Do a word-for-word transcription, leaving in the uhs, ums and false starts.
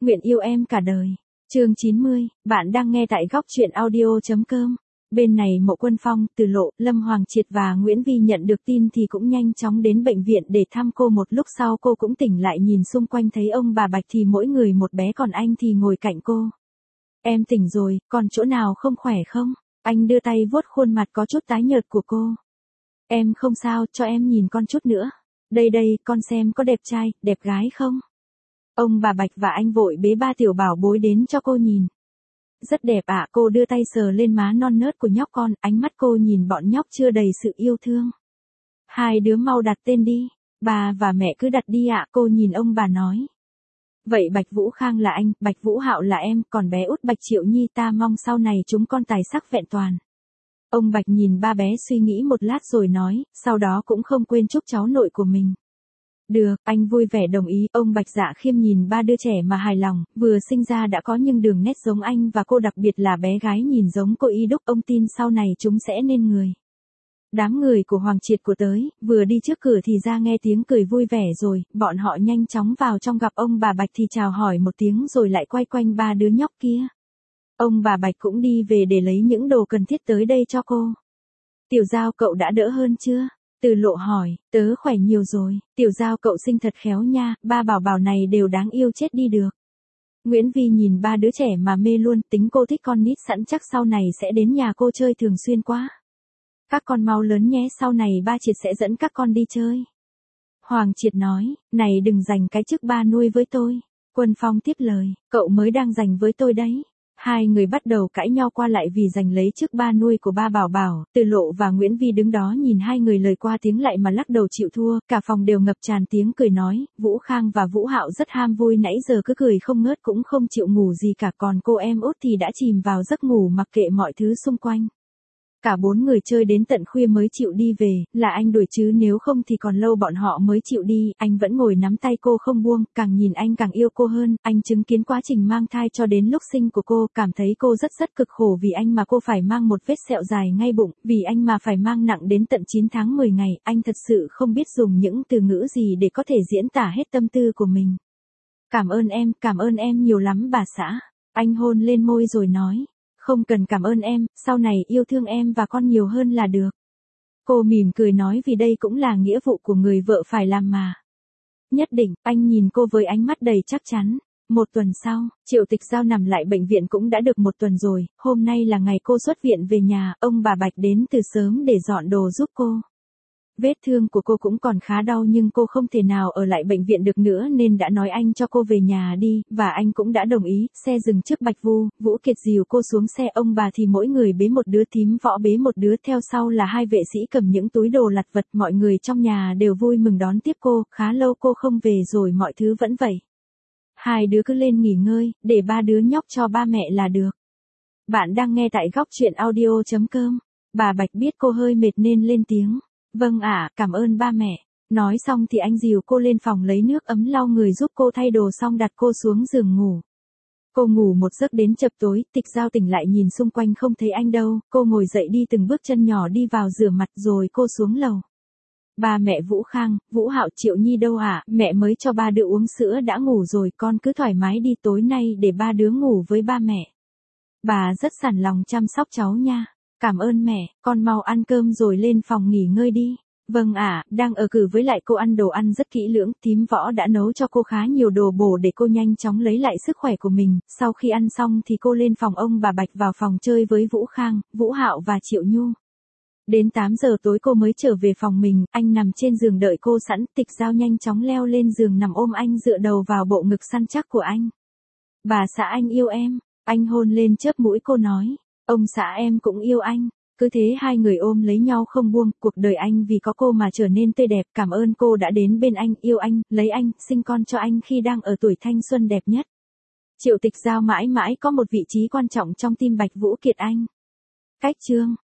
Nguyện yêu em cả đời. Chương chín mươi, bạn đang nghe tại góc truyện audio chấm com. Bên này Mộ Quân Phong, Từ Lộ, Lâm Hoàng Triệt và Nguyễn Vi nhận được tin thì cũng nhanh chóng đến bệnh viện để thăm cô. Một lúc sau cô cũng tỉnh lại, nhìn xung quanh thấy ông bà Bạch thì mỗi người một bé, còn anh thì ngồi cạnh cô. Em tỉnh rồi, còn chỗ nào không khỏe không? Anh đưa tay vuốt khuôn mặt có chút tái nhợt của cô. Em không sao, cho em nhìn con chút nữa. Đây đây, con xem có đẹp trai, đẹp gái không? Ông bà Bạch và anh vội bế ba tiểu bảo bối đến cho cô nhìn. Rất đẹp ạ, cô đưa tay sờ lên má non nớt của nhóc con, ánh mắt cô nhìn bọn nhóc chưa đầy sự yêu thương. Hai đứa mau đặt tên đi, bà và mẹ cứ đặt đi ạ, cô nhìn ông bà nói. Vậy Bạch Vũ Khang là anh, Bạch Vũ Hạo là em, còn bé út Bạch Triệu Nhi ta mong sau này chúng con tài sắc vẹn toàn. Ông Bạch nhìn ba bé suy nghĩ một lát rồi nói, sau đó cũng không quên chúc cháu nội của mình. Được, anh vui vẻ đồng ý. Ông Bạch Dạ Khiêm nhìn ba đứa trẻ mà hài lòng, vừa sinh ra đã có những đường nét giống anh và cô, đặc biệt là bé gái nhìn giống cô y đúc. Ông tin sau này chúng sẽ nên người. Đám người của Hoàng Triệt của tới, vừa đi trước cửa thì ra nghe tiếng cười vui vẻ rồi, bọn họ nhanh chóng vào trong, gặp ông bà Bạch thì chào hỏi một tiếng rồi lại quay quanh ba đứa nhóc kia. Ông bà Bạch cũng đi về để lấy những đồ cần thiết tới đây cho cô. Tiểu Giao cậu đã đỡ hơn chưa? Từ Lộ hỏi, tớ khỏe nhiều rồi, Tiểu Giao cậu xinh thật khéo nha, ba bảo bảo này đều đáng yêu chết đi được. Nguyễn Vi nhìn ba đứa trẻ mà mê luôn, tính cô thích con nít sẵn, chắc sau này sẽ đến nhà cô chơi thường xuyên quá. Các con mau lớn nhé, sau này ba Triệt sẽ dẫn các con đi chơi. Hoàng Triệt nói, này đừng giành cái chức ba nuôi với tôi. Quân Phong tiếp lời, cậu mới đang giành với tôi đấy. Hai người bắt đầu cãi nhau qua lại vì giành lấy chức ba nuôi của ba bảo bảo. Từ Lộ và Nguyễn Vi đứng đó nhìn hai người lời qua tiếng lại mà lắc đầu chịu thua. Cả phòng đều ngập tràn tiếng cười nói, Vũ Khang và Vũ Hạo rất ham vui, nãy giờ cứ cười không ngớt cũng không chịu ngủ gì cả, còn cô em út thì đã chìm vào giấc ngủ mặc kệ mọi thứ xung quanh. Cả bốn người chơi đến tận khuya mới chịu đi về, là anh đuổi chứ nếu không thì còn lâu bọn họ mới chịu đi. Anh vẫn ngồi nắm tay cô không buông, càng nhìn anh càng yêu cô hơn. Anh chứng kiến quá trình mang thai cho đến lúc sinh của cô, cảm thấy cô rất rất cực khổ, vì anh mà cô phải mang một vết sẹo dài ngay bụng, vì anh mà phải mang nặng đến tận chín tháng mười ngày. Anh thật sự không biết dùng những từ ngữ gì để có thể diễn tả hết tâm tư của mình. Cảm ơn em, cảm ơn em nhiều lắm bà xã. Anh hôn lên môi rồi nói. Không cần cảm ơn em, sau này yêu thương em và con nhiều hơn là được. Cô mỉm cười nói, vì đây cũng là nghĩa vụ của người vợ phải làm mà. Nhất định, anh nhìn cô với ánh mắt đầy chắc chắn. Một tuần sau, Triệu Tịch Giao nằm lại bệnh viện cũng đã được một tuần rồi, hôm nay là ngày cô xuất viện về nhà, ông bà Bạch đến từ sớm để dọn đồ giúp cô. Vết thương của cô cũng còn khá đau nhưng cô không thể nào ở lại bệnh viện được nữa nên đã nói anh cho cô về nhà đi, và anh cũng đã đồng ý. Xe dừng trước Bạch Vu, Vũ Kiệt dìu cô xuống xe, ông bà thì mỗi người bế một đứa, Thím Võ bế một đứa, theo sau là hai vệ sĩ cầm những túi đồ lặt vặt. Mọi người trong nhà đều vui mừng đón tiếp cô, khá lâu cô không về rồi mọi thứ vẫn vậy. Hai đứa cứ lên nghỉ ngơi, để ba đứa nhóc cho ba mẹ là được. Bạn đang nghe tại góc truyện audio chấm com. Bà Bạch biết cô hơi mệt nên lên tiếng. Vâng ạ, cảm ơn ba mẹ. Nói xong thì anh dìu cô lên phòng lấy nước ấm lau người giúp cô thay đồ xong đặt cô xuống giường ngủ. Cô ngủ một giấc đến chập tối, Tịch Giao tỉnh lại nhìn xung quanh không thấy anh đâu, cô ngồi dậy đi từng bước chân nhỏ đi vào rửa mặt rồi cô xuống lầu. Ba mẹ Vũ Khang, Vũ Hạo, Triệu Nhi đâu ạ? À? Mẹ mới cho ba đứa uống sữa đã ngủ rồi, con cứ thoải mái đi, tối nay để ba đứa ngủ với ba mẹ. Bà rất sẵn lòng chăm sóc cháu nha. Cảm ơn mẹ, con mau ăn cơm rồi lên phòng nghỉ ngơi đi. Vâng ạ, à, đang ở cử với lại cô ăn đồ ăn rất kỹ lưỡng, Thím Võ đã nấu cho cô khá nhiều đồ bổ để cô nhanh chóng lấy lại sức khỏe của mình. Sau khi ăn xong thì cô lên phòng ông bà Bạch vào phòng chơi với Vũ Khang, Vũ Hạo và Triệu Nhu. Đến tám giờ tối cô mới trở về phòng mình, anh nằm trên giường đợi cô sẵn. Tịch Giao nhanh chóng leo lên giường nằm ôm anh, dựa đầu vào bộ ngực săn chắc của anh. Bà xã anh yêu em, anh hôn lên chớp mũi cô nói. Ông xã em cũng yêu anh. Cứ thế hai người ôm lấy nhau không buông, cuộc đời anh vì có cô mà trở nên tươi đẹp. Cảm ơn cô đã đến bên anh, yêu anh, lấy anh, sinh con cho anh khi đang ở tuổi thanh xuân đẹp nhất. Triệu Tịch Giao mãi mãi có một vị trí quan trọng trong tim Bạch Vũ Kiệt anh. Cách chương